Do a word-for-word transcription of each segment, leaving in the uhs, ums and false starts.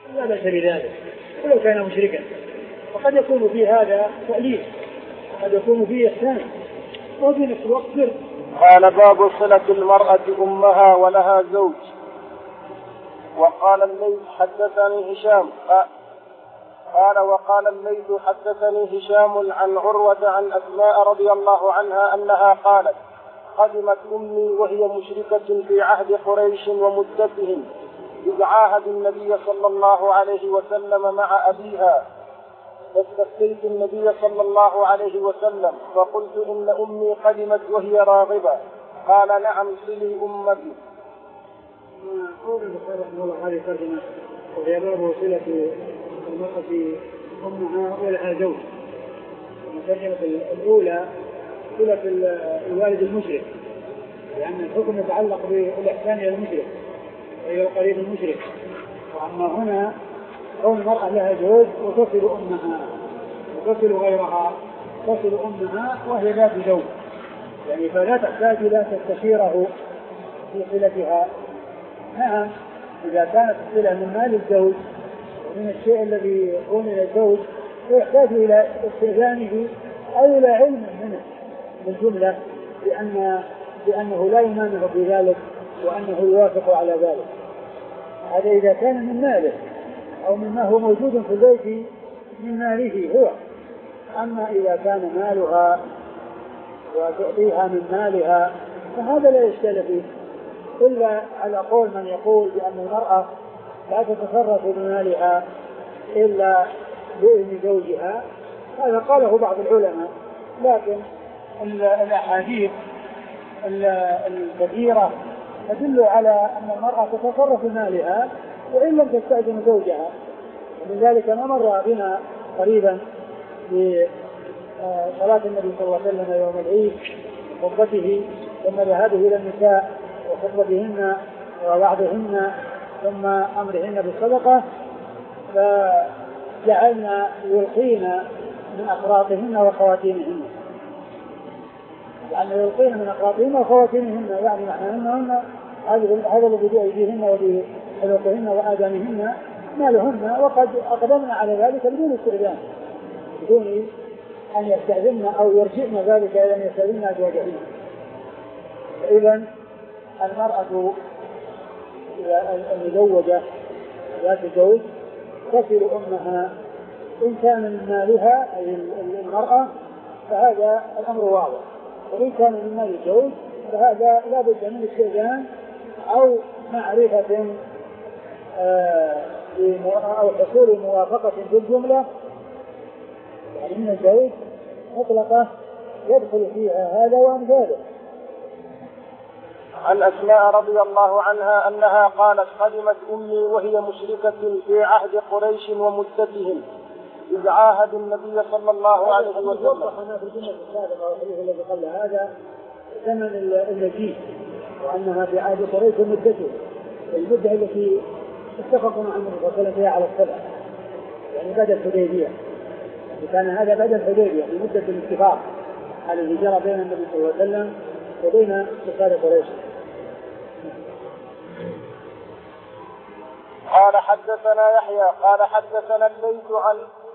لا بأس بذلك ولو كان مشركا. وقد يكون في هذا تأليف، قد يكون فيه إحسان، وفي نفس الوقت سر. قال باب صلة المرأة أمها ولها زوج. وقال الليث حدثني هشام قال وقال الليث حدثني هشام عن عروة عن أسماء رضي الله عنها أنها قالت قدمت أمي وهي مشركة في عهد قريش ومدتهم إذ عاهد النبي صلى الله عليه وسلم مع أبيها، فاستفتيت النبي صلى الله عليه وسلم فقلت إن أمي قدمت وهي راغبة، قال نعم صلي أمك. قول البخاري رحمه الله هذه ترجمة وهي باب صلة المرأة أمها ولها زوج. الترجمة الأولى صلة الوالد المشرك، لأن الحكم يتعلق بالإحسان إلى المشرك وإلى القريب المشرك. وأما هنا كون المرأة لها زوج وتصل أمها وتصل غيرها، تصل أمها وهي ذات زوج، يعني فلا تحتاج إلى تستشيره في صلتها. نعم إذا كانت الصلة من مال الزوج ومن الشيء الذي يكون إلى الزوج يحتاج إلى استئذانه أو إلى علم منه بالجملة بأن بأنه لا يمانع في ذلك وأنه يوافق على ذلك. هذا إذا كان من ماله أو مما هو موجود في البيت من ماله هو. أما إذا كان مالها وتعطيها من مالها فهذا لا يشكل فيه، إلا على قول من يقول بأن المرأة لا تتصرف بمالها إلا بإذن زوجها، هذا قاله بعض العلماء. لكن الأحاديث الكثيرة تدل على أن المرأة تتصرف بمالها وإن لم تستأذن زوجها. ومن ذلك ما مر بنا قريبا بصلاة النبي صلى الله عليه وسلم يوم العيد خطبته ثم ذهابه إلى النساء وخطبتهن ووعدهن ثم أمرهن بالصدقة، فجعلنا يلقين من أقراطهن وخواتيمهن، يعني يلقين من أقراطهن وخواتيمهن، يعني معناهن هذا الذي بأيديهن وبحلقهن وآذانهن مالهن، وقد أقدمنا على ذلك بدون استئذان، بدون أن يستأذن أو يرجئن ذلك إلى أن يستأذن أزواجهن. إذن المرأة المزوجة ذات زوج تصل أمها إن كان من مالها أي المرأة فهذا الأمر واضح، وإن كان من مال الزوج فهذا لا بد من استئذان أو معرفة أو حصول موافقة بالجملة، يعني من الزوج مطلقة يدخل فيها هذا وأمثاله. عن أسماء رضي الله عنها أنها قالت قدمت أمي وهي مشركة في عهد قريش ومدتهم إذ عاهد النبي صلى الله عليه وسلم. وضحنا في الجملة السابقة والحديث الذي قبل هذا ثمن النجيب وأنها في عهد قريش ومدتهم، المدة التي اتفقوا مع النبي صلى الله عليه وسلم فيها على الصلح، يعني بدل الحديبية، وكان هذا بدل الحديبية في مدة الاتفاق على الهجرة بين النبي صلى الله عليه وسلم وبين كفار قريش. قال حدثنا يحيى قال حدثنا الليث عن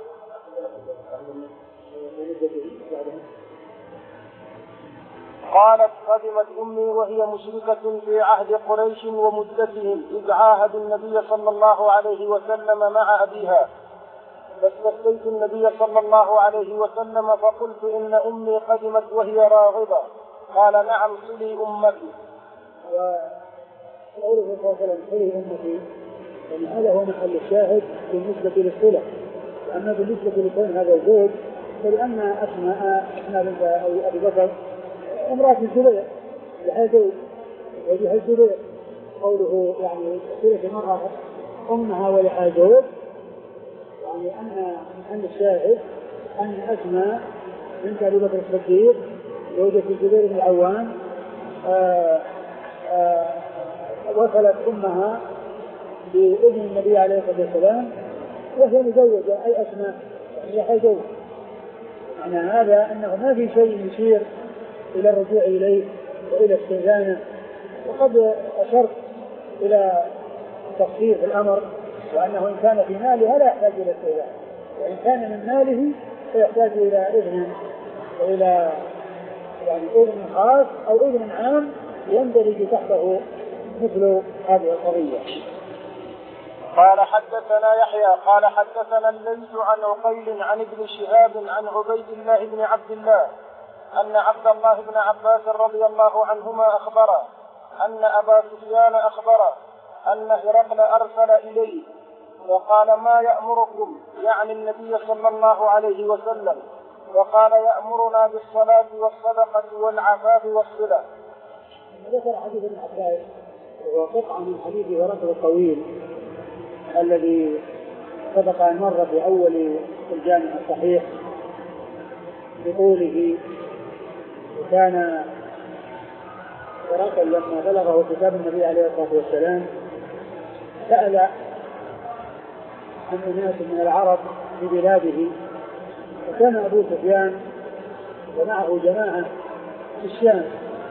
قالت قدمت أمي وهي مشركة في عهد قريش ومدتهم إذ عاهد النبي صلى الله عليه وسلم مع أبيها، فاستفتيت النبي صلى الله عليه وسلم فقلت إن أمي قدمت وهي راغبة، قال نعم صلي أمك. وقوله صلى الله عليه وسلم صلي أمك، يعني هذا هو محل الشاهد بالنسبة للصلة. أما بالنسبة لكون هذا الزوج فلأن أسماء أسماء بنت أبي بكر امرأة الزبير لها زوج وجه الزبير، قوله يعني صلة المرأة أمها ولها زوج، يعني أن محل الشاهد أن أسماء بنت أبي بكر الصديق زوجة الزبير بن العوام وصلت أمها بإذن النبي عليه الصلاة والسلام وهي مزوجة، أي أسماء لها زوج. يعني هذا أنه ما في شيء يشير إلى الرجوع إليه وإلى استئذانه. وقد أشرت إلى تفصيل الأمر وأنه إن كان في ماله لا يحتاج إلى استئذان، وإن كان من ماله فيحتاج إلى إذن وإلى يعني إذن خاص أو إذن عام يندرج تحته مثل هذه القضية. قال حدثنا يحيى قال حدثنا الليث عن عقيل عن ابن شهاب عن عبيد الله بن عبد الله أن عبد الله بن عباس رضي الله عنهما أخبره أن أبا سفيان أخبره أن هرقل أرسل إليه وقال ما يأمركم، يعني النبي صلى الله عليه وسلم، وقال يأمرنا بالصلاة والصدقة والعفاف والصلة. ذكر حديث ابن عباس وقطعة من حديث هرقل الطويل الذي سبق أن مر في أول الجامع الصحيح بقوله وكان هرقل لما بلغه كتاب النبي عليه الصلاة والسلام سأل عن أناس من العرب في بلاده، وكان أبو سفيان ومعه جماعة في الشام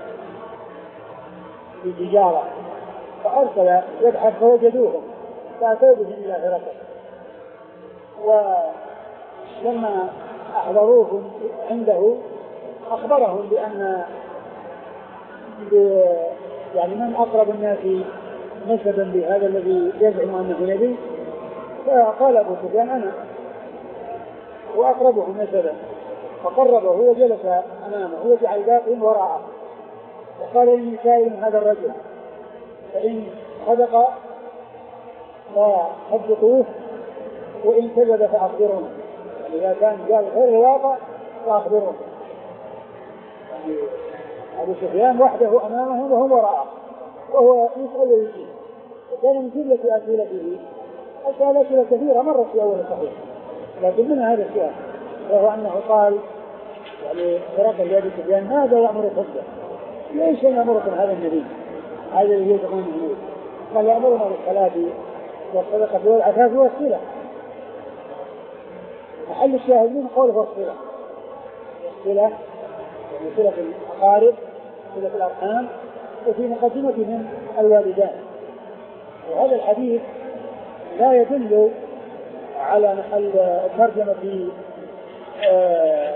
في تجارة، فأرسل يبحث فوجدوهم فأتوا بهم إلى هرقل، ولما أحضروهم عنده أخبرهم بأن يعني من أقرب الناس نسبا بهذا الذي يزعم أنه نبي، فقال أبو سفيان أنا وأقربهم نسبا، فقربه وجلس أمامه وجعل باقين وراءه وقال إني سائل هذا الرجل فإن صدق فصدقوه وإن كذب فأخبرونه، يعني إذا كان قال غير الواقع فأخبرونه. يعني أبو سفيان وحده أمامه وهو وراءه وهو يسأل ويجيب، وكان من جملة أسئلته أسأل أسئلة كثيرة مرت في أول الصحيح، لكن من هذا السؤال وهو أنه قال يعني هرقل لأبي سفيان ماذا يأمر الخطبة؟ ليش يأمركم هذا النبي هذا اللي يدعون النبي؟ قال يأمرنا بالصلاة والصدقة والعفاف والصلة. محل الشاهد من قوله والصلة، والصلة يعني صلة الأقارب صلة الأرحام وفي مقدمتهم الوالدان. وهذا الحديث لا يدل على محل الترجمة في آه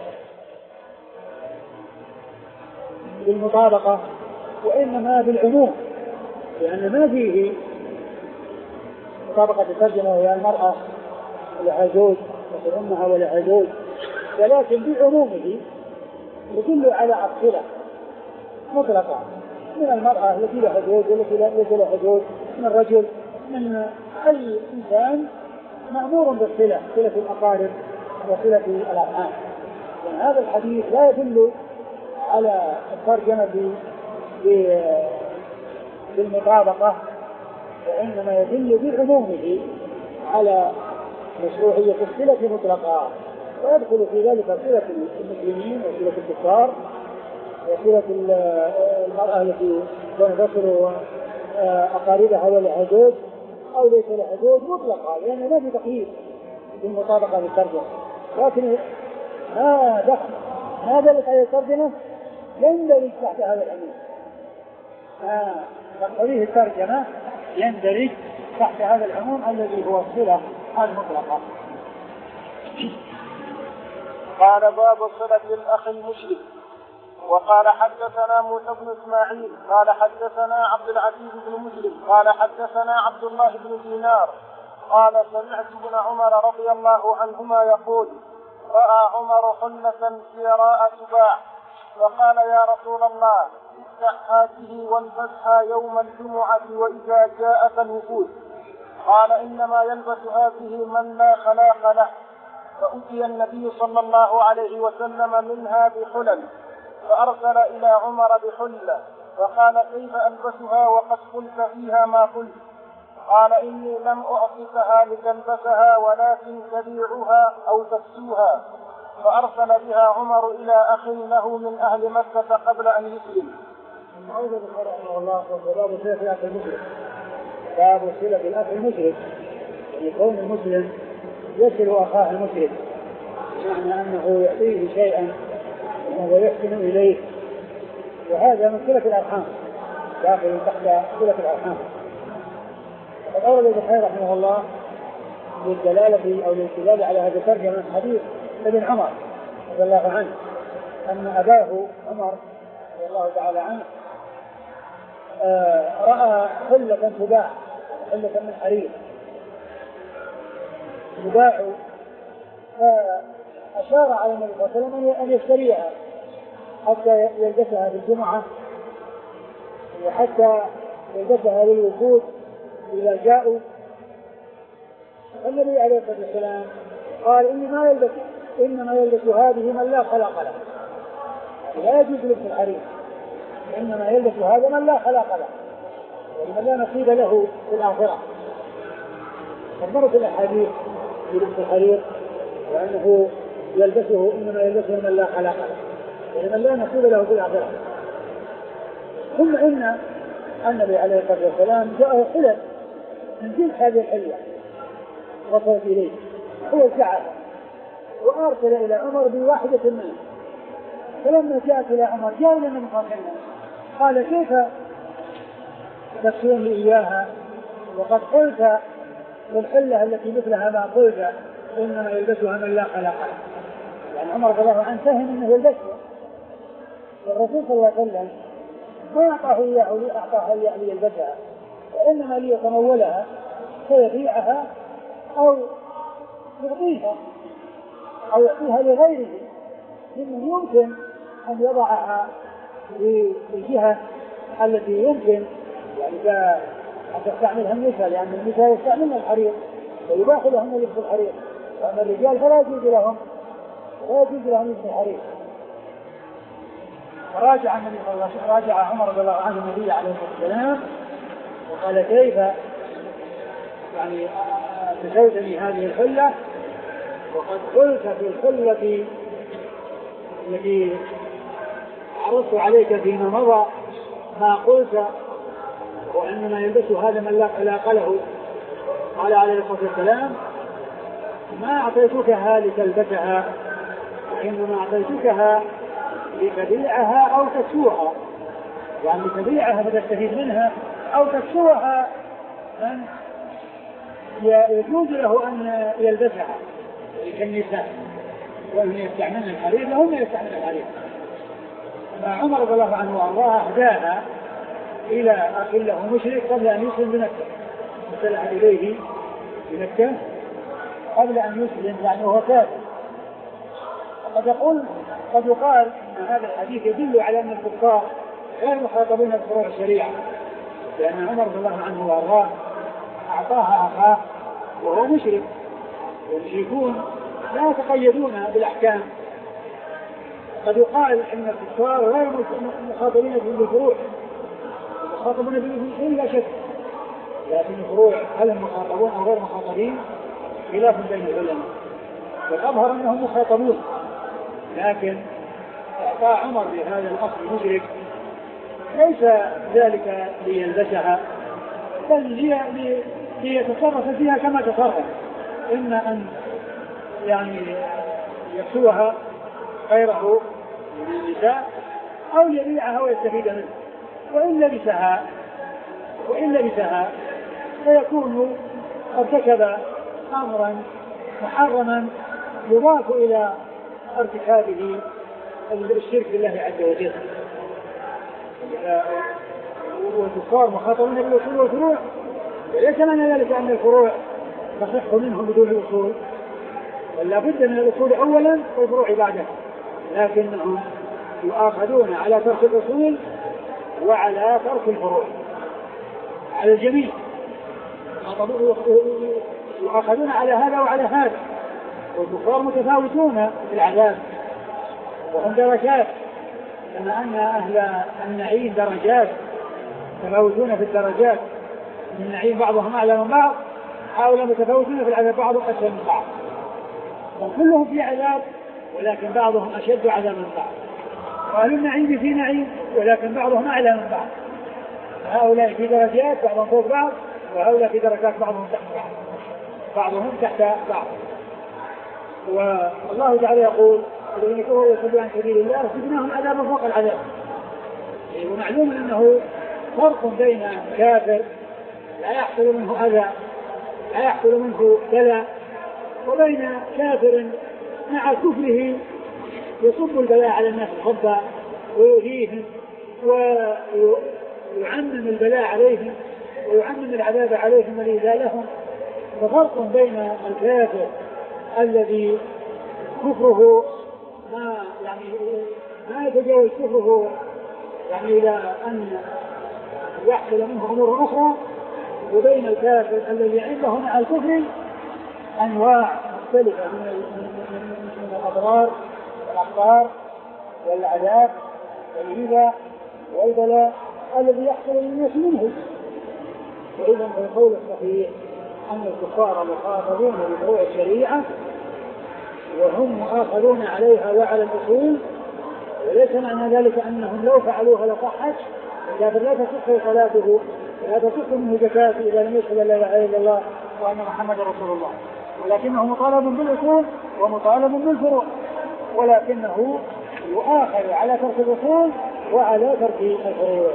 بالمطابقة وإنما بالعموم، لأن ما فيه مطابقة الترجمة وهي المرأة لها زوج وفي أمها ولها زوج، ولكن بعمومه يدل على الصلة مطلقة من المرأة التي لها زوج والتي ليس لها زوج، من الرجل، من أي إنسان مأمور بالصلة، صلة الأقارب وصلة الأرحام. وهذا الحديث لا يدل على الترجمة بالمطابقة وإنما يدل بعمومه على مشروعية الصلة مطلقة، ويدخل في ذلك صلة المسلمين وصلة الكفار وصلة المرأة التي تنتصر أقاربها ولها زوج أو ليس لها زوج مطلقة، لأن ما في تقييد بالمطابقة للترجمة. لكن ما دخل ما دلت على الترجمة يندرج تحت هذا العموم، هذه الترجمة يندرج تحت هذا العموم الذي هو الصلة المطلقة. قال باب صلة الأخ المشرك. وقال حدثنا موسى بن إسماعيل قال حدثنا عبد العزيز بن مسلم قال حدثنا عبد الله بن دينار قال سمعت ابن عمر رضي الله عنهما يقول رأى عمر حلة سيراء سباع فقال يا رسول الله افتح هذه والبسها يوم الجمعة وإذا جاءت الوفود. قال إنما يلبس هذه من لا خلاق له. فأتي النبي صلى الله عليه وسلم منها بحلل فأرسل إلى عمر بحلة فقال كيف ألبسها وقد قلت فيها ما قلت؟ قال إني لم أعطيكها لتلبسها ولكن تبيعها أو تكسوها. فأرسل بها عمر إلى أخ له من أهل مكة قبل أن يسلم. أعوذ بالله رحمه الله. باب صلة الأخ المشرك. باب صلة الأخ المشرك، يكون المسلم يصل أخاه المشرك، معنى أنه يعطيه شيئا ويحسن إليه، وهذا من صلة الأرحام، داخل تحت صلة الأرحام. وقد أورد البخاري رحمه الله للدلالة أو للدلالة على هذا الترجمة حديث ابن عمر رضي الله عنه أن أباه عمر رضي الله تعالى عنه آه رأى حلة تباع، حلة من حرير تباع، فأشار على النبي صلى الله عليه وسلم أن يشتريها حتى يلبسها في الجمعة وحتى يلبسها للوفود إذا جاءوا. النبي عليه الصلاة والسلام قال إنما يلبس إنما يلبس هذه من لا خلاق له، لا يجوز لبس الحرير، إنما يلبس هذا من لا خلاق له ومن لا نصيب له في الآخرة. فمرت الأحاديث في لبس الحرير وأنه يلبسه إنما يلبسه من لا خلاق له ومن لا نصيب له في الآخرة. ثم إن النبي عليه الصلاة والسلام جاءه حلل من جنس هذه الحلة وصلت إليه، هو جاء وأرسل إلى عمر بواحدة منها، فلما جاءت إلى عمر جاء إلى النبي صلى الله عليه وسلم قال كيف تكسوني إياها وقد قلت في الحلة التي مثلها ما قلت إنما يلبسها من لا خلاق له. يعني عمر رضي الله عنه فهم أنه يلبسها، والرسول صلى الله عليه وسلم ما أعطاه إياه أعطاها إياه ليلبسها، وإنما ليتمولها فيبيعها أو يعطيها أو يعطيها لغيره ممن يمكن أن يضعها في الجهة التي يمكن يعني أن تستعملها النساء، لأن النساء يستعملن الحرير ويباح لهم لبس الحرير، وأما الرجال فلا يجوز لهم لا يجوز لهم لبس الحرير. فراجع النبي صلى الله عليه وسلم راجع عمر رضي الله عنه النبي عليه الصلاة والسلام وقال كيف يعني تزوجني هذه الحلة وقد قلت في الحلة التي عرضت عليك فيما مضى ما قلت وإنما يلبس هذا من لا خلاق له. قال عليه الصلاة والسلام ما أعطيتكها لتلبسها وإنما أعطيتكها لتبيعها أو تكسوها، يعني لتبيعها فتستفيد منها أو تكسوها من يجوز له أن يلبسها كالنساء وهم يستعملن الحرير لهم يستعملن الحرير. فعمر رضي الله عنه وأرضاه أهداها إلى أخ له مشرك قبل أن يسلم بمكة، وسلح إليه بمكة قبل أن يسلم يعني هو كافر. قد يقول قد يقال أن هذا الحديث يدل على أن الكفار غير مخاطبين بفروع الشريعة، لأن عمر رضي الله عنه وأرضاه أعطاها أخاه وهو مشرك، والمشركون لا يتقيدون بالأحكام. قد يقال أن الكفار غير مخاطبين بالفروع، مخاطبون بالفروع لا شك، لكن الفروع هل هم مخاطبون أو غير مخاطبين خلاف بين العلماء، والأظهر أنهم مخاطبون. لكن إعطاء عمر لهذا الأخ المشرك ليس ذلك ليلبسها بل ليتصرف فيها كما تصرف، إما أن يعني يكسوها غيره من النساء أو يبيعها ويستفيد منها، وإن لبسها وإن لبسها فيكون ارتكب أمرا محرما يضاف إلى ارتكابه الشرك بالله عز وجل. والكفار مخاطبون بالأصول والفروع، ليس معنى ذلك أن الفروع تصح منهم بدون الأصول، بل لا بد من الأصول أولا والفروع بعدها، لكنهم يؤاخذون على ترك الأصول وعلى ترك الفروع على الجميع، يؤاخذون على هذا وعلى هذا. والكفار متفاوتون في العذاب وهم درجات، كما أن أهل النعيم درجات متفاوتون في الدرجات، النعيم بعضهم أعلى من بعض، هؤلاء متفاوتون في العذاب بعضهم أسهل من بعض، وكلهم في عذاب ولكن بعضهم أشد عذابا من بعض. وأهل النعيم في نعيم ولكن بعضهم أعلى من بعض، هؤلاء في درجات بعضهم فوق بعض، وهؤلاء في درجات بعضهم تحت بعض بعضهم تحت بعض. والله تعالى يقول الذين كفروا ويصدون عن سبيل الله زدناهم عذابا فوق العذاب. ومعلوم أنه فرق بين كافر لا يحصل منه أذى، لا يحصل منه بلاء، وبين كافر مع كفره يصب البلاء على الناس صبا ويؤذيهم ويعمم البلاء عليهم ويعمم العذاب عليهم والإيذاء لهم. ففرق بين الكافر الذي كفره ما يعني ما يتجاوز كفره يعني إلى أن يحصل منه أمور أخرى، وبين الكافر الذي عنده مع الكفر أنواع مختلفة من الأضرار والأخطار والعذاب والإيذاء والبلاء الذي يحصل للناس منه. وإذا القول الصحيح أن الكفار مخاطبون بفروع الشريعة وهم مؤاخذون عليها وعلى الأصول، وليس معنى ذلك أنهم لو فعلوها لصحت، الكافر لا تصح صلاته ولا تصح منه زكاته إذا لم يشهد لا إله إلا الله وأن محمد رسول الله، ولكنه مطالب بالأصول ومطالب بالفروع، ولكنه يؤاخذ على ترك الأصول وعلى ترك الفروع.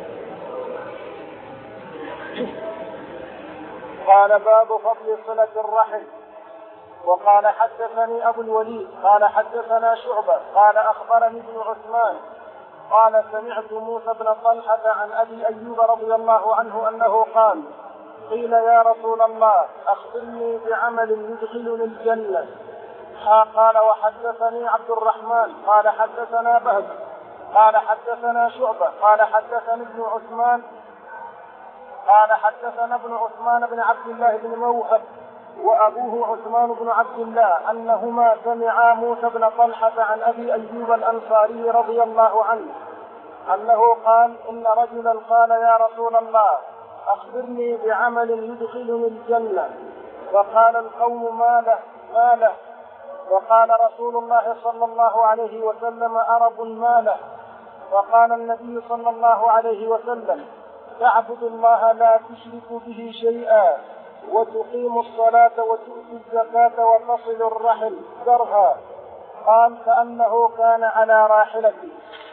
قال باب فضل صلة الرحم. وقال حدثني أبو الوليد قال حدثنا شعبة قال أخبرني ابن عثمان قال سمعت موسى بن طلحة عن أبي أيوب رضي الله عنه أنه قال قيل يا رسول الله أخبرني بعمل يدخلني الجنة. قال وحدثني عبد الرحمن قال حدثنا بهز قال حدثنا شعبة قال حدثني ابن عثمان قال حدثنا ابن عثمان بن عبد الله بن موهب وأبوه عثمان بن عبد الله أنهما سمعا موسى بن طلحة عن أبي أيوب الأنصاري رضي الله عنه أنه قال إن رجلا قال يا رسول الله أخبرني بعمل يدخلني الجنة. وقال القوم ما له ما له وقال رسول الله صلى الله عليه وسلم أرب ما له. وقال النبي صلى الله عليه وسلم تعبد الله لا تشرك به شيئا وتقيم الصلاة وتؤتي الزكاة وتصل الرحم درها. قال كأنه كان على راحلته.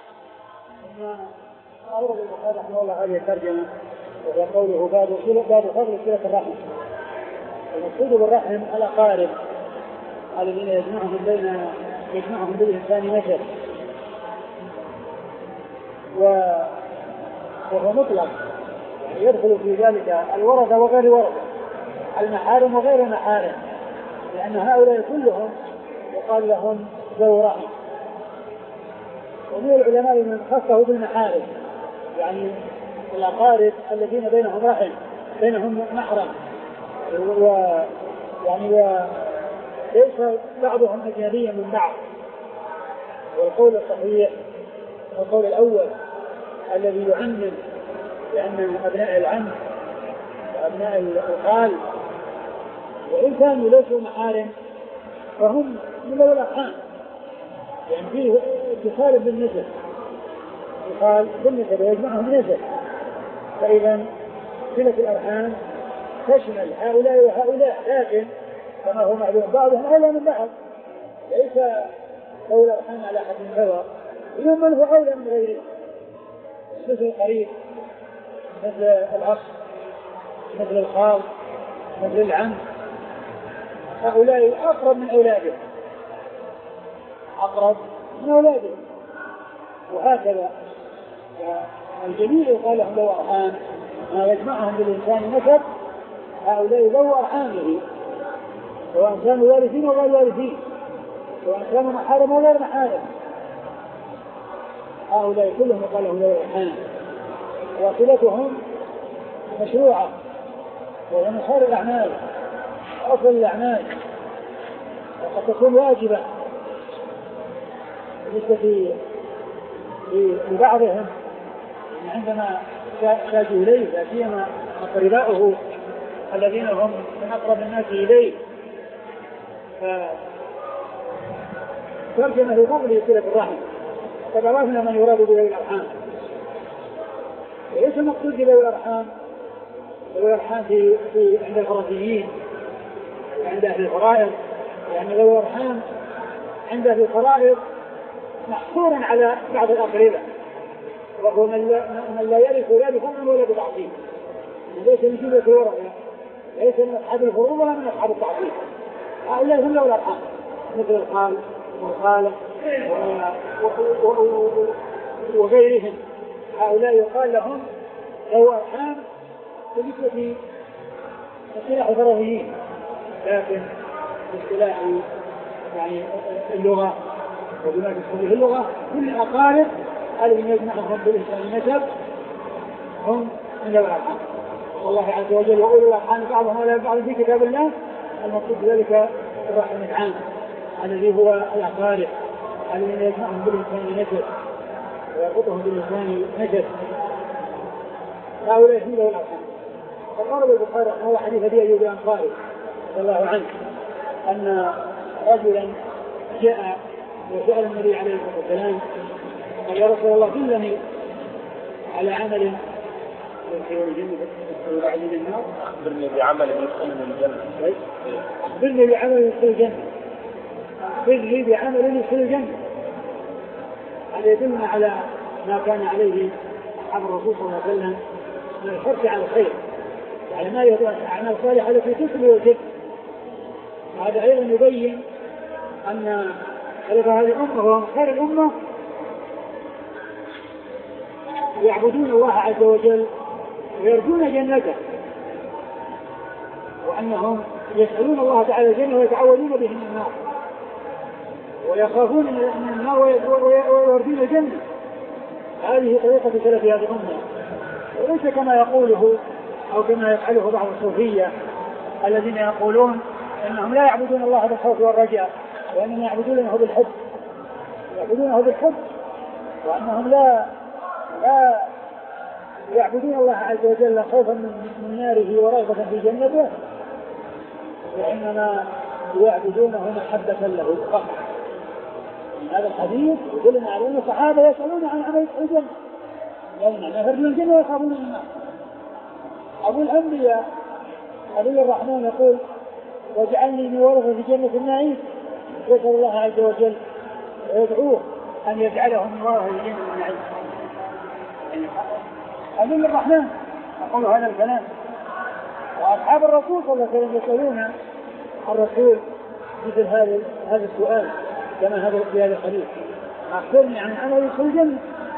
أورد البخاري رحمه الله هذه الترجمة وهو قوله باب فضل صلة الرحم. المقصود بالرحم الأقارب الذين يجمعهم بين يجمعهم بالإنسان نسب، وهو مطلق يعني يدخل في ذلك الورثة وغير ورثة، المحارم وغير المحارم، لأن هؤلاء كلهم يقال لهم ذو رحم. ومن العلماء من خصه بالمحارم يعني الأقارب الذين بينهم رحم بينهم محرم، ويعني وليس بعضهم أجنبيا من بعض. والقول الصحيح القول الأول الذي يعمم لأن أبناء العم وأبناء الخال وإن كانوا ليسوا محارم فهم من الأرحام، يعني فيه اتصال بالنسب، اتصال بالنسب ويجمعهم نسب، فإذا صلة الأرحام تشمل هؤلاء وهؤلاء، لكن كما هو معلوم بعضهم أولى من بعض، ليس قول الأرحام على حد سواء، إنما من هو أولى من غيره، مثل القريب مثل الأخ مثل الخال مثل العم، هؤلاء أقرب من أولاده أقرب من أولاده وهكذا الجميع يقال لهم ذو أرحام، ما يجمعهم بالإنسان نسب هؤلاء ذو أرحامه، سواء كانوا وارثين وغير وارثين، سواء كانوا محارم وغير محارم، هؤلاء كلهم يقال لهم ذو أرحام، وصلتهم مشروعة وهي من خير الأعمال وأفضل الأعمال، وقد تكون واجبة بالنسبة لبعضهم عندما احتاجوا إليه، لا سيما أقرباؤه الذين هم من أقرب الناس إليه. فترجم لفضل صلة الرحم، قد عرفنا من يراد بذوي الأرحام، وليس مقصود بذوي الأرحام ذوي الأرحام في, في عند الفرنسيين عند أهل الفرائض، يعني ذوي الأرحام عند أهل الفرائض محصورا على بعض الأقرباء، وهو من لا يرث ذلك من ولد بعضهم، وليس من جملة الورع، ليس من أصحاب الفروض ولا من أصحاب التعصيب. هؤلاء هم ذوي الأرحام مثل الخال والخالة وغيرهم. هؤلاء يقال لهم ذوي أرحام بالنسبة اصطلاح الفرضيين، لكن باصطلاح يعني اللغة وبما تدخل به اللغة كل الأقارب الذين يجمعهم بالإنسان نسب هم من ذوي الأرحام. والله عز وجل يقول الأرحام بعضهم ولا بعض في كتاب الله، المقصود بذلك الرحم العام الذي هو الأقارب الذين يجمعهم بالإنسان نسب ويربطهم بالإنسان نسب. هؤلاء هم ذوي الأرحام. فقال البخاري رحمه الله حديث أبي أيوب الأنصاري رضي الله عنه أن رجلا جاء وسأل النبي عليه الصلاة والسلام قال يا رسول الله دلني على عمل يدخل الجنة ويبعد من النار. أخبرني بعمل يدخل من الجنة. أخبرني بعمل يدخل الجنة. أخبرني بعمل يدخل الجنة. هذا يدلنا على ما كان عليه أصحاب الرسول صلى الله عليه وسلم من الحرص على الخير، على ما يدعو أعمال صالحة التي تسلي وجد. هذا أيضا يبين أن خلق هذه الأمة وهم خير الأمة يعبدون الله عز وجل ويرجون جنته، وأنهم يسألون الله تعالى الجنة ويتعوذون به من النار ويخافون من النار ويرجون الجنة. هذه طريقة سلف هذه الأمة، وليس كما يقوله أو كما يفعله بعض الصوفية الذين يقولون أنهم لا يعبدون الله بالخوف والرجاء وأنهم يعبدونه بالحب يعبدونه بالحب وأنهم لا لا يعبدون الله عز وجل خوفا من ناره ورغبة في جنته، وإنما يعبدونه محبة له فقط. هذا الحديث يدلنا على أن الصحابة يسألون عن عمل الجنة، يعني يخرجون الجنة ويخافون من النار. أبو الأنبياء خليل الرحمن يقول واجعلني من ورثة في جنة النعيم، يسأل الله عز وجل ويدعوه أن يجعله من ورثة في جنة النعيم. خليل الرحمن يقول هذا الكلام. وأصحاب الرسول صلى الله عليه وسلم يسألون الرسول مثل هذا هذا السؤال كما هذا في هذا الحديث: أخبرني عن عمل يدخل الجنة،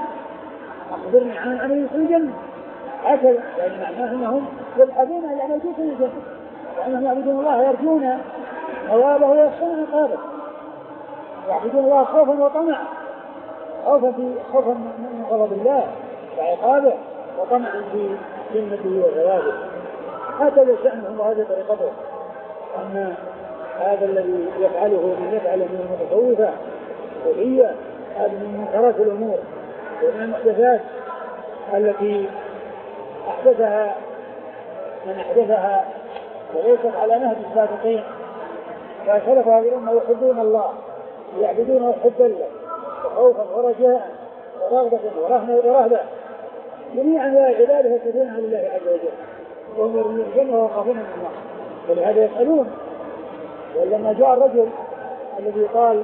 أخبرني عن عمل يدخل الجنة. هكذا يعني معناه أنهم يبحثون عن عمل يدخل الجنة، وأنهم يعبدون الله يرجون ثوابه ويخشون عقابه، يعبدون الله خوفا وطمعا، خوفا في خوفا من غضب الله وعقابه وطمعا في جنته وثوابه. هكذا شأنهم وهذه طريقته. أن هذا الذي يفعله من يفعل من المتصوفة وهي هذه من منكرات الأمور ومن المحدثات التي أحدثها من أحدثها وليست على نهج السابقين. فسلف هذه الأمة يحبون الله ويعبدونه حبا له وخوفا ورجاء ورغبة ورهبة، جميعا عباده يتبعون لله عز وجل وهم يرجون الجنة ويخافون من النار، ولهذا يسألون. ولما جاء الرجل الذي قال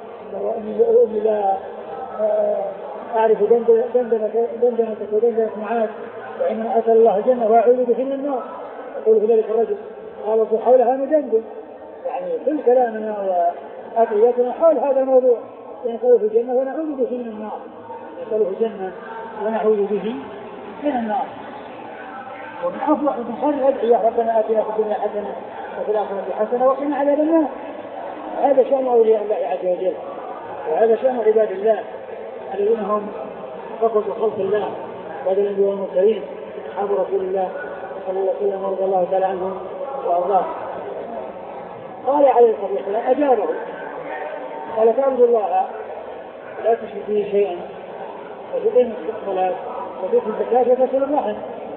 إني لا أعرف دندنة ودندنة معاذ وإنما أسأل الله الجنة وأعوذ به من النار، يقول في ذلك الرجل قال حولها ندندن، يعني كل كلامنا وأدعيتنا حول هذا الموضوع، نسأله الجنة ونعوذ به من النار، نسأله الجنة ونعوذ به من النار. ومن أفضل من خير الأدعية ربنا آتنا في الدنيا حسنة وفي الآخرة حسنة وقنا عذاب النار. هذا شأن أولياء الله عز وجل، وهذا شأن عباد الله الذين هم فقط خلق الله وهذا الأنبياء والمرسلين أصحاب رسول الله صلى الله عليه وسلم ورضي الله تعالى عنهم وأرضاه. قال عليه الصلاة والسلام أجابه قال تعبد الله لا تشرك به شيئا وتقيم الصلاة وتؤتي الزكاة وتصل الرحم.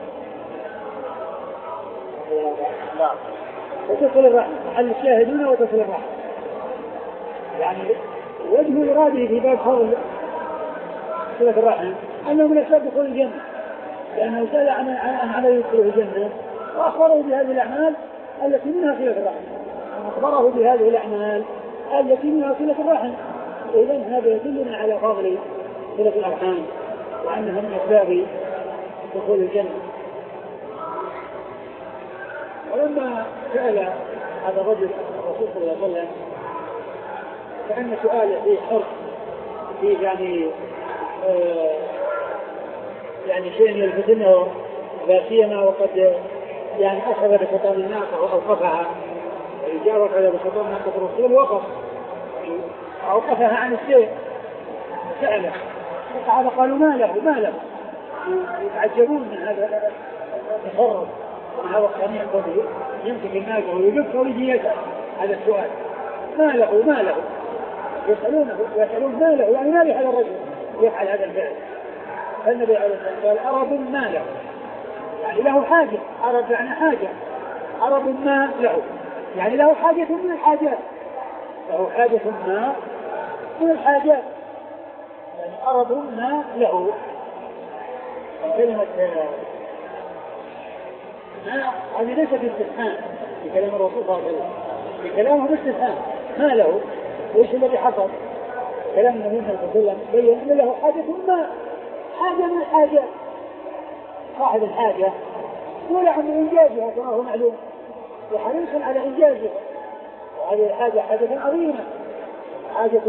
نعم. وتصل الرحم محل الشاهدون وتصل الرحم، يعني وجه إراده في باب فرض صلة الرحم أنه من أسباب دخول الجنة، لأنه سأل عن عمل يدخله الجنة وأخبره بهذه الأعمال التي منها صلة الرحم، وأخبره بهذه الأعمال التي منها صلة الرحم. إذن هذا يدلنا على فضل صلة الأرحام وأنها من أسباب دخول الجنة. ولما سأل هذا الرجل الرسول صلى الله عليه وسلم كأن سؤاله فيه حرص فيه يعني آه يعني شيء يلفتنه لا سيما وقد يعني أخذ بخطام الناقة وأوقفها ويجاوب على بخطام ناقة الرسول وقف أوقفها عن السير سأله فقال قالوا ما له ما له يتعجبون من هذا التصرف من هذا الصنيع الذي يمسك الناقة ويجبك ويجي يسأل هذا السؤال ما له ما له يسألونه يسألون ما له يعني ما له هذا الرجل يفعل هذا الفعل. فالنبي عليه الصلاة والسلام قال أرب ما له يعني له حاجة أرب يعني حاجة أرب ما له يعني له حاجة من الحاجات له حاجة ما من الحاجات يعني أرب ما له كلمة ما هذه ليست استفهام في كلام الرسول صلى الله عليه وسلم في كلامه باستفهام ما له وإيش الذي حصل كلام النبي صلى الله عليه وسلم بين أن له حاجة ما حاجة من الحاجات صاحب الحاجة يولع من إنجازها كما هو معلوم وحريص على إنجازها وهذه الحاجة حاجة عظيمة حاجة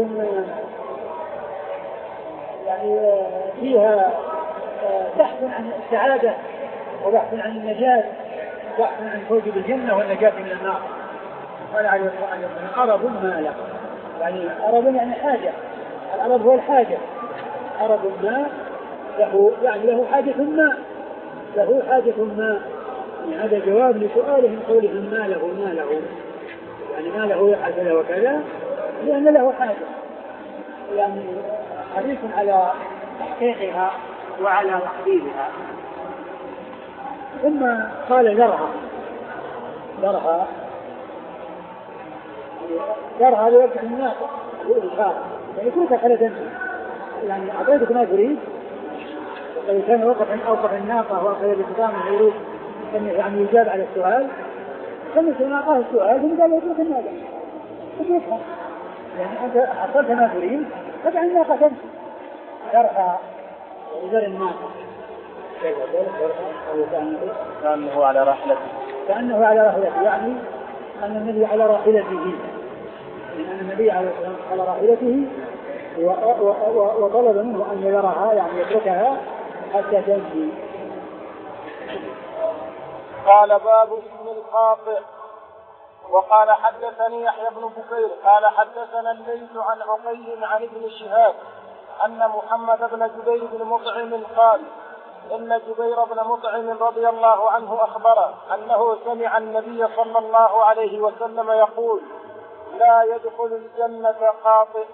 يعني فيها بحث عن السعادة وبحث عن النجاة بحث عن الفوز بالجنة والنجاة من النار. قال عليه الصلاة والسلام أرب ما له يعني أرب يعني حاجة الأرب هو الحاجة أرب ما له يعني له حاجة ما له حاجة ما يعني هذا جواب لسؤالهم قولهم ما له ما له يعني ما له يفعل كذا وكذا لأن له حاجة يعني حريص على تحقيقها وعلى تحديدها. ثم قال ذرها ذرها ذرها لوجه الناس يقول الخارج يعني كنت خلت تنسي يعني أعطيتك ما تريد وقد كان وقف أوقف الناقة وأخذ بخطام العروض يعني يجاب على السؤال خمس الناقة السؤال ثم قال يترك الناقة اتركها يعني أنت حصلت ما تريد فدع الناقة تمشي ذرها ذر الناقة كأنه على رحلته كأنه على رحلته يعني أن النبي على راحلته لأن النبي عليه الصلاة والسلام على راحلته وطلب منه أن يذرها يعني يتركها حتى تنجي. قال باب اسم القاطع. وقال حدثني يحيى بن بكير قال حدثنا الليث عن عقيل عن ابن شهاب أن محمد بن جبير بن مطعم قال إن جبير بن مطعم رضي الله عنه أخبره أنه سمع النبي صلى الله عليه وسلم يقول لا يدخل الجنة قاطع.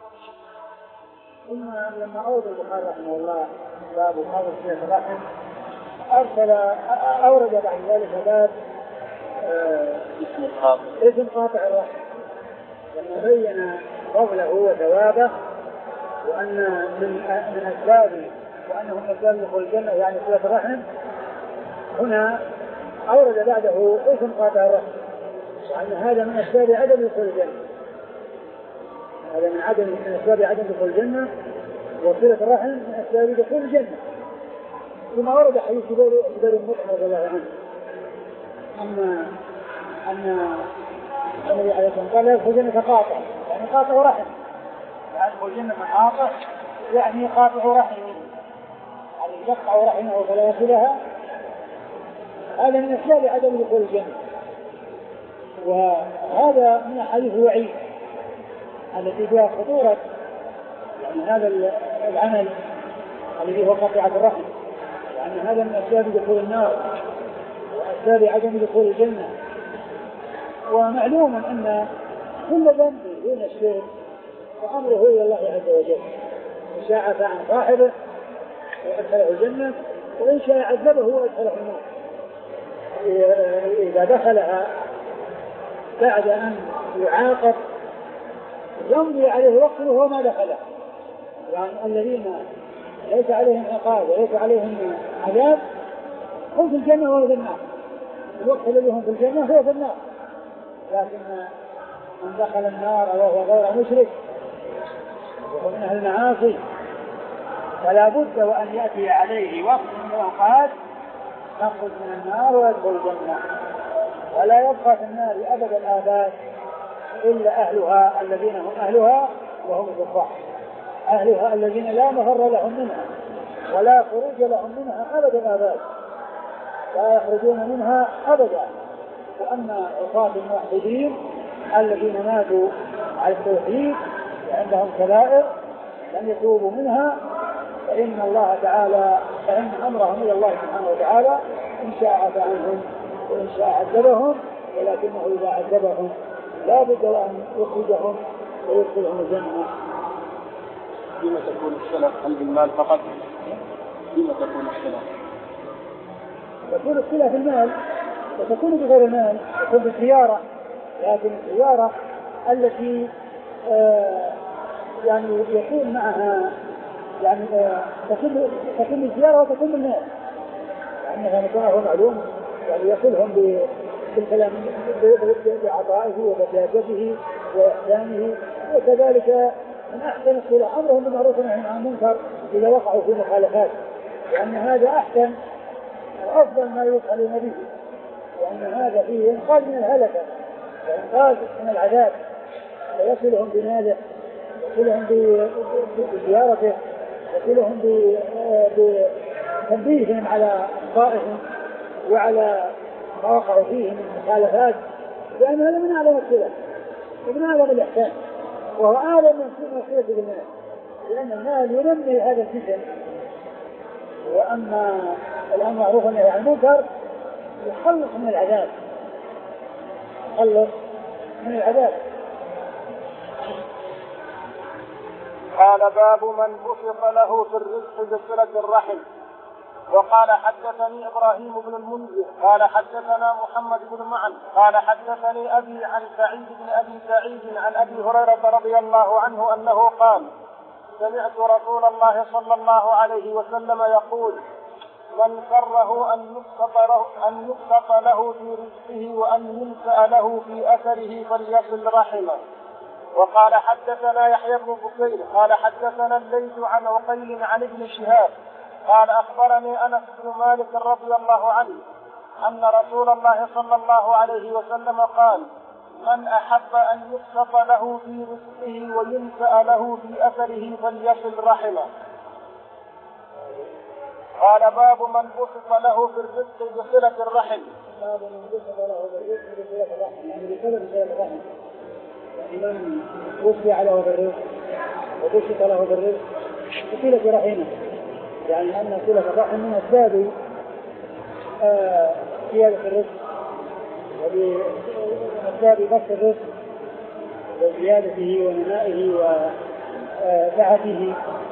ثم لما أورد البخاري رحمه الله باب قاطع صلة الرحم أرسل أورد بعد ذلك باب اسم القاطع اسم قاطع الرحم لما بين فضله وثوابه وأن من من أسباب وأنه من أسباب دخول الجنة يعني صلة الرحم. هنا أورد بعده اسم قاطع الرحم وأن هذا من أسباب عدم دخول الجنة هذا من عدم من أسباب عدم دخول الجنة وصلة الرحم من أسباب دخول الجنة. ثم ورد حديث جبير بن مطعم رضي الله عنه أن أن النبي عليه الصلاة والسلام قال لا يدخل الجنة قاطع يعني قاطع رحم لا يدخل الجنة قاطع يعني قاطع رحم يعني يقطع رحمه فلا يصلها هذا من أسباب عدم دخول الجنة. وهذا من أحاديث الوعيد التي فيها خطورة يعني هذا العمل الذي هو قطيعة الرحم يعني هذا من أسباب دخول النار وأسباب عدم دخول الجنة. ومعلوم أن كل ذنب دون الشرك فأمره إلى الله عز وجل إن شاء عفى عن صاحبه وأدخله الجنة وإن شاء عذبه وأدخله النار. إذا دخلها بعد أن يعاقب يمضي عليه وقته وهو ما دخله يعني الذين ليس عليهم عقاب وليس عليهم عذاب هم في الجنة وهو في النار الوقت الذي هم في الجنة هو في النار. لكن من دخل النار وهو غير مشرك وهو من أهل المعاصي فلا بد وأن يأتي عليه وقت من الأوقات يخرج من النار ويدخل الجنة. ولا يبقى في النار أبدا آباد إلا أهلها الذين هم أهلها وهم الكفار، أهلها الذين لا مفر لهم منها ولا خروج لهم منها أبدا آباد، لا يخرجون منها أبدا. وأما عصاة الموحدين الذين ماتوا على التوحيد وعندهم كبائر لم يتوبوا منها فإن الله تعالى فإن أمرهم إلى الله سبحانه وتعالى إن شاء عفا عنهم وإن شاء عذبهم، ولكنه إذا عذبهم لا بد أن يخرجهم ويدخلهم الجنة. فيما تكون الصلة؟ هل بالمال فقط؟ فيما تكون الصلة؟ تكون الصلة في المال وتكون بغير المال، تكون بالزيارة، لكن الزيارة التي آه يعني يكون معها يعني آه تكون تكون بالزيارة وتكون بالمال، لأنها يعني كما هو معلوم يعني يصلهم بالكلام بعطائه وبجاجته وإحسانه، وكذلك من أحسن الصلة أمرهم بالمعروف والنهي عن المنكر إذا وقعوا في مخالفات، لأن هذا أحسن وأفضل ما يفعلون به، وأن هذا فيه إنقاذ من الهلكة وإنقاذ من العذاب، ويصلهم بماله، يصلهم بزيارته، يصلهم بتنبيههم على أخطائهم وعلى ما وقعوا فيه من مخالفات، لأن هذا من أعظم الصلة ومن أعظم الإحسان، وهو أعظم من صلة بالمال، لأن المال ينمي هذا الجسم. وأما الأمر معروف والنهي عن المنكر يخلص من العذاب، يخلص من العذاب. قال باب من بسط له في الرزق بصلة الرحم. وقال حدثني إبراهيم بن المنذر قال حدثنا محمد بن معن قال حدثني أبي عن سعيد بن أبي سعيد عن أبي هريرة رضي الله عنه أنه قال سمعت رسول الله صلى الله عليه وسلم يقول من سره أن يبسط له, أن يبسط له في رزقه وأن ينسأ له في أثره فليصل رحمه. وقال حدثنا يحيى بن بكير قال حدثنا الليث عن عقيل عن ابن شهاب قال أخبرني أنس بن مالك رضي الله عنه أن رسول الله صلى الله عليه وسلم قال من أحب أن يبسط له في رزقه وينسأ له في أثره فليصل رحمه. قال باب من بسط له في الرزق بصلة الرحم. باب من بسط له في الرزق بصلة الرحم، يعني بصلة الرحم، يعني من وسع له بالرزق وبسط له بالرزق بصلة رحمه، يعني أن صلة الرحم من أسباب زيادة آه الرزق وبأسباب بسط الرزق وزيادته ونمائه وسعته.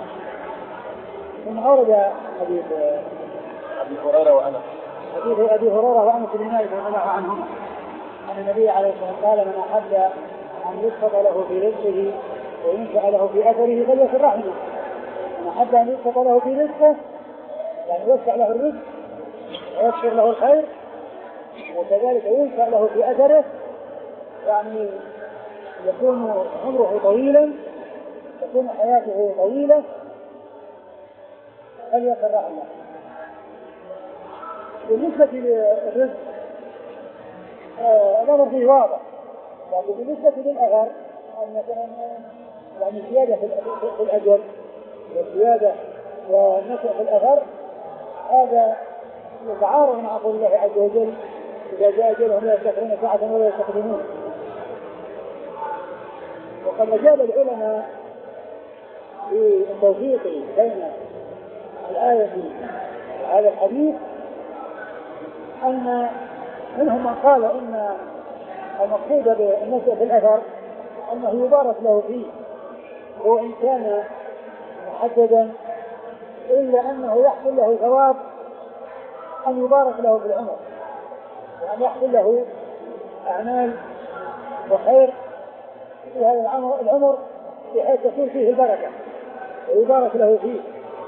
ثم أورد حديث أبي هريرة وأنس حديث أبي هريرة وأنس بن مالك رضي الله عنهما أن النبي عليه الصلاة والسلام قال من أحب أن يبسط له في رزقه وينسأ له في أثره فليصل رحمه. من أحب أن يبسط له في رزقه يعني يوسع له الرزق ويكثر له الخير، وكذلك ينسأ له في أثره يعني يكون عمره طويلا، تكون حياته طويلة، فليصل رحمه. بالنسبة للرزق الأمر آه فيه واضح، لكن بالنسبة للأثر أن يعني زيادة في الأجر والزيادة والنسع في الأثر هذا يتعارض مع قول الله عز وجل إذا جاء أجلهم لا يستأخرون ساعة ولا يستقدمون. وقد أجاب العلماء في التوفيق بين الآية وهذا الحديث أن منهم من قال إن المقصود بالنسبة في الأثر أنه يبارك له فيه وإن كان محددا، إلا أنه يحصل له ثواب أن يبارك له بالعمر، وأن يحصل له أعمال وخير في هذا العمر بحيث تكون فيه البركة ويبارك له فيه.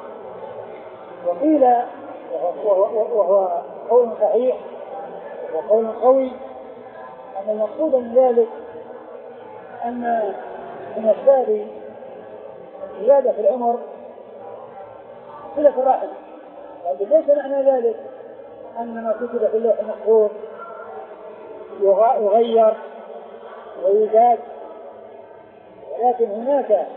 وقيل وهو قول صحيح وقول قوي أن المقصود من ذلك أن من أسباب زيادة في العمر صلة الرحم، لكن ليس معنى ذلك أن ما كتب في اللوح المحفوظ يغير ويزاد، ولكن هناك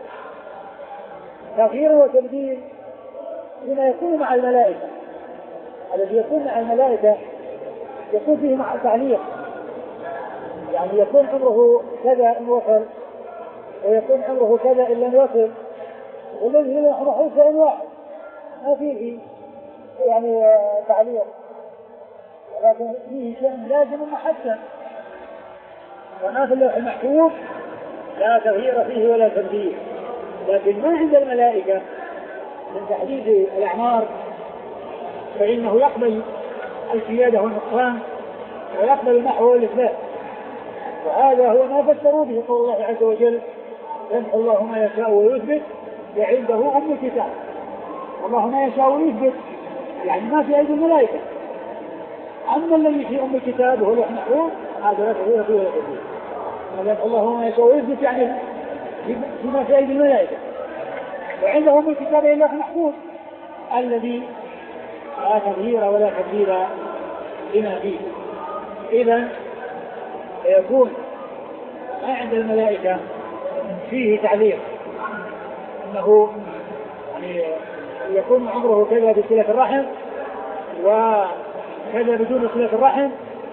تغيير وتبديل بما يكون مع الملائكة. الذي يكون مع الملائكة يكون فيه مع التعليق، يعني يكون عمره كذا إن وصل ويكون عمره كذا إن لم يصل، والذي هو عمره شيء واحد ما فيه يعني تعليق، ولكن فيه شيء لازم محسن. وما في اللوح المحفوظ لا تغيير فيه ولا تبديل. لكن ما عند الملائكة من تحديد الأعمار فإنه يقبل الزيادة والنقصان ويقبل النحو والإثبات، وهذا هو ما فسروا به قول الله عز وجل يمحو الله ما يشاء ويثبت وعنده أم الكتاب. الله ما يشاء ويثبت يعني ما في أيدي الملائكة، أما الذي في أم الكتاب هو اللوح المحفوظ هذا لا تغيير فيه ولا تبديل. يمحو الله ما يشاء ويثبت يعني فيما في أيدي الملائكة، وعنده أم الكتاب اللوح المحفوظ الذي لا تغيير ولا تبديل لما فيه. إذا يكون ما عند الملائكة فيه تعليق أنه يعني يكون عمره كذا بصلة الرحم وكذا بدون صلة الرحم،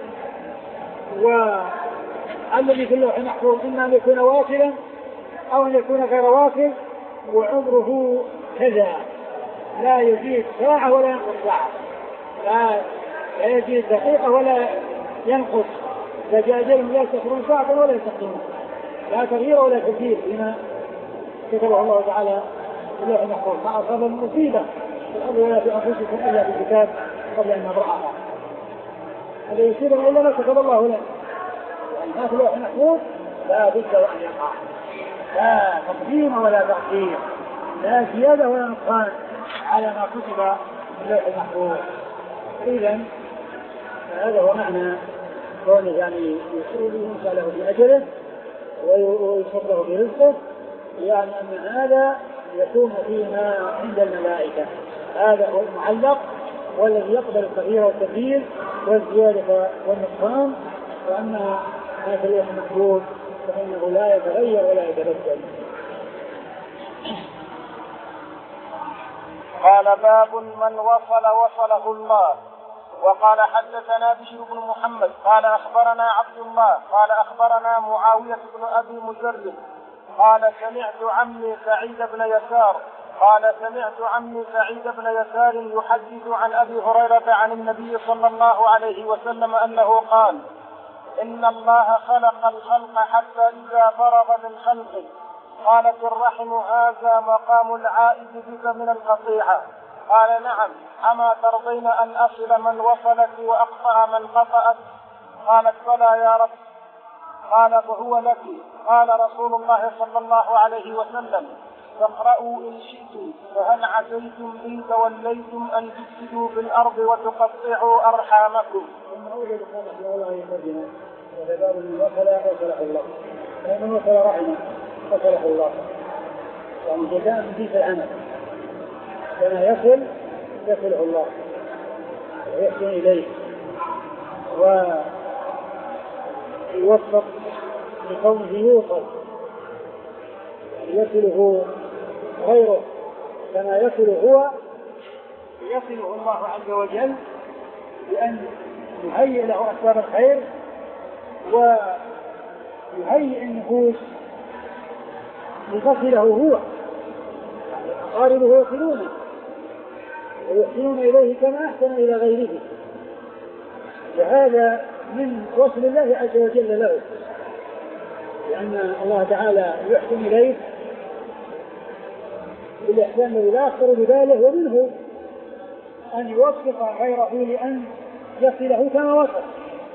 والذي في اللوح المحفوظ إما أن يكون واصلا أو أن يكون غير واصل وعمره كذا لا يزيد ساعة ولا ينقص ساعة، لا, لا يزيد دقيقة ولا ينقص، فجاء لا يستخدمون ساعة ولا يستخدمون، لا تغيير ولا تبديل لما كتبه الله تعالى في اللوح المحفوظ. ما أصاب من مصيبة في الأرض ولا في أنفسكم إلا في الكتاب قبل أن نبرأها. هذا يصيبه إلا ما كتب الله لنا، يعني ما في اللوح المحفوظ لا بد وأن يقع، لا تقديم ولا تأخير، لا زيادة ولا نقصان على ما كتب في اللوح المحفوظ. إذا هذا هو معنى كونه يعني يسأل له بأجله ويسر له برزقه، يعني أن هذا يكون فيما عند الملائكة، هذا هو المعلق والذي يقبل التغيير والتبديل والزيادة والنقصان. وأما ما في اللوح المحفوظ فإنه لا يتغير ولا يتبدل. قال باب من وصل وصله الله. وقال حدثنا بشر بن محمد قال أخبرنا عبد الله قال أخبرنا معاوية بن أبي مجرد قال سمعت عمي سعيد بن يسار قال سمعت عمي سعيد بن يسار يحدث عن أبي هريرة عن النبي صلى الله عليه وسلم أنه قال إن الله خلق الخلق حتى إذا فرغ من خلقه قالت الرحم هذا مقام العائد بك من القطيعة. قال نعم، أما ترضين أن أصل من وصلت وأقطع من قطعت؟ قالت بلى يا رب. قال فهو لك. قال رسول الله صلى الله عليه وسلم فاقرأوا إن شئتم فهل عسيتم إن توليتم أن تفسدوا في الأرض وتقطعوا أرحامكم. ثم أوجد قال الله يقدمه وذباب من وصل وصلح الله، ومن وصل رحمه وصلح الله، يعني جزاء من جنس العمل، كما يصل يصله الله ويحسن إليه ويوفق لقومه يوصل يصله غيره كما يصل هو، يصله الله عز وجل بأن يهيئ له أسباب الخير ويهيئ النفوس لتصله هو، أقاربه يصلونه ويحسنون إليه كما أحسن إلى غيره، وهذا من وصل الله عز وجل له، لأن الله تعالى يحسن إليه بالإحسان الذي لا يخطر بباله، ومنه أن يوفق غيره لأن يصله كما وصل.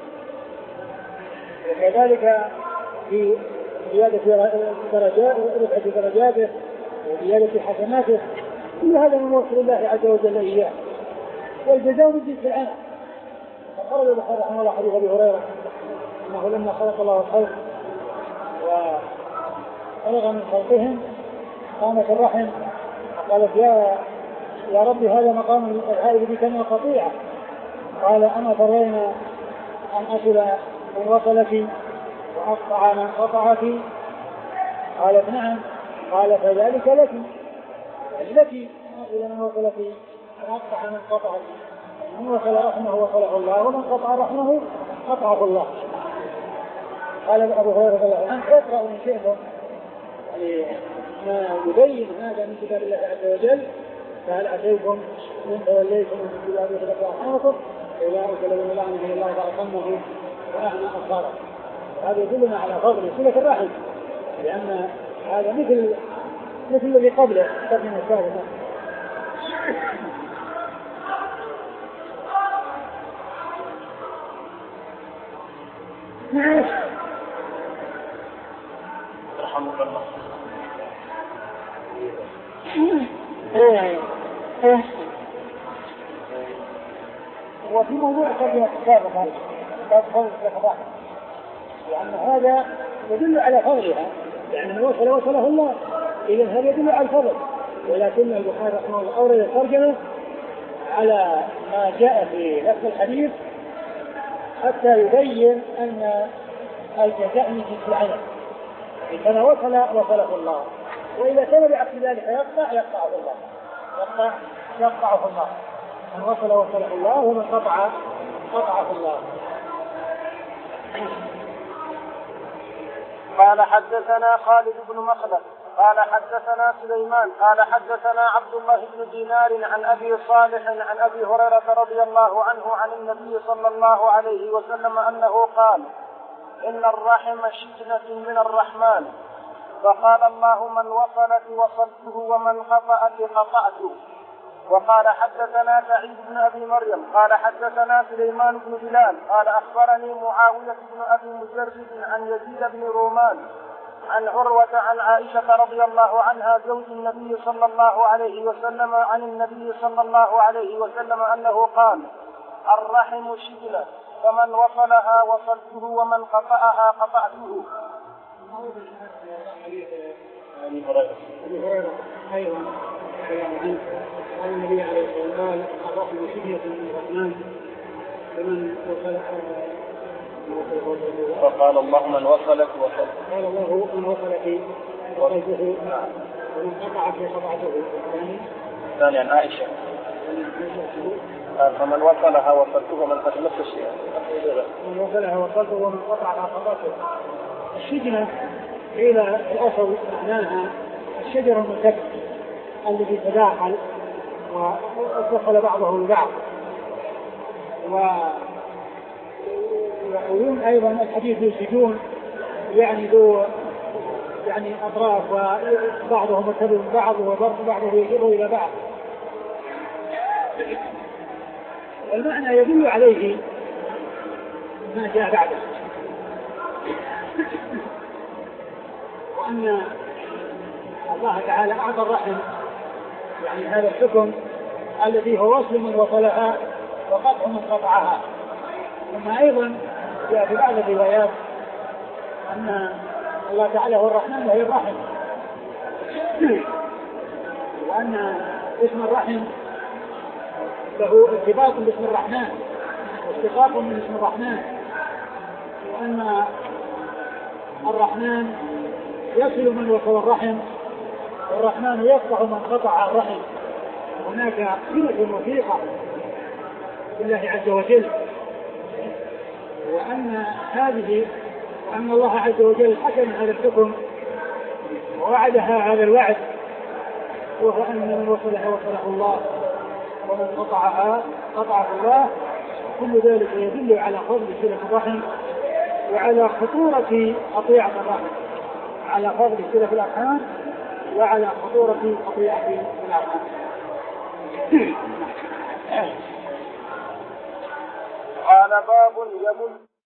وكذلك في زيادة درجات رفعة درجاته وزيادة حسناته، كل هذا من وصل الله عز وجل إياه، والجزاء من جنس العمل. فقال البخاري رحمه الله حديث أبي هريرة أنه لما خلق الله الخلق وفرغ من خلقهم قامت الرحم قالت يا يا رب هذا مقام العائد بك من القطيعة. قال أما ترين أن أصل من وصلك وأقطع من قطعك؟ قالت نعم. قال فذلك لك، لك إلى من وصلك وأقطع من قطعك. من وصل رحمه وصله الله، ومن قطع رحمه قطعه الله. قال أبو هريرة رضي الله عنه اقرأوا من شئتم يعني ما يبين هذا من كتاب الله عز وجل، فهل أتيكم من توليتم من كتاب الله أرحمكم أولئك الذين لعنهم الله فأصمهم وأعمى أبصارهم. هذا يدلنا على فضل صلة الرحم، لأن هذا مثل مثل الذي قبله قبل السابقة. رحمك الله. وفي موضوع قبل السابقة باب فضل صلة الرحم، لأن هذا يدل على فضلها، يعني من وصل وصله الله، إذا هذا يدل على الفضل. ولكن البخاري رحمه الله أورد الترجمة على ما جاء في نفس الحديث حتى يبين أن الجزاء من جنس العمل، إذا وصل وصله الله، وإذا كان بعكس ذلك يقطع يقطعه الله، يقطع يقطعه الله. من وصل وصله الله، ومن قطع قطعه الله. قال حدثنا خالد بن مخلد قال حدثنا سليمان قال حدثنا عبد الله بن دينار عن أبي صالح عن أبي هريرة رضي الله عنه عن النبي صلى الله عليه وسلم أنه قال: إن الرحم شجنة من الرحمن، فقال الله: من وصلك وصلته ومن قطعك قطعته. وقال حدثنا سعيد بن أبي مريم قال حدثنا سليمان بن بلال قال أخبرني معاوية بن أبي مجرد عن يزيد بن رومان عن عروة عن عائشة رضي الله عنها زوج النبي صلى الله عليه وسلم عن النبي صلى الله عليه وسلم أنه قال: الرحم شجنة، فمن وصلها وصلته ومن قطعها قطعته. أبي هريرة أيضا قال النبي عليه الصلاة والسلام: قال الرحم شجنة من الرحمن، فمن وصلها فقال الله: من وصلك وصلت. قال الله: من وصلك وصلته ومن قطعك قطعته. ثانيا عن عائشة قال: فمن وصلها وصلته ومن قطعها نفس الشيء. من وصلها وصلته ومن قطعها قطعته. الشجنة إلى الأصل معناها الشجر المنتج الذي تداخل واتصل بعضه ببعض. ويقولون أيضا الحديث ذو سجون، يعني ذو يعني أطراف، وبعضهم مرتبط ببعض وبعضه يجر إلى بعض. المعنى يدل عليه ما جاء بعده، وأن الله تعالى أعطى الرحم يعني هذا الحكم الذي هو وصل من وصلها وقطع من قطعها. ثم أيضا جاء في بعض الروايات أن الله تعالى هو الرحمن وهي الرحم، وأن اسم الرحم له ارتباط باسم الرحمن واشتقاق من اسم الرحمن، وأن الرحمن يصل من وصل الرحم، والرحمن يقطع من قطع الرحم. هناك صلة وثيقة بالله عز وجل، وأن هذه أن الله عز وجل حكم هذا الحكم ووعدها هذا الوعد، وهو أن من وصلها وصله الله ومن قطعها قطعه الله. كل ذلك يدل على فضل صلة الرحم وعلى خطورة قطيعة الرحم، على فضل صلة الأرحام وعلى خطورة قطيعة الأرحام. قال: باب يمد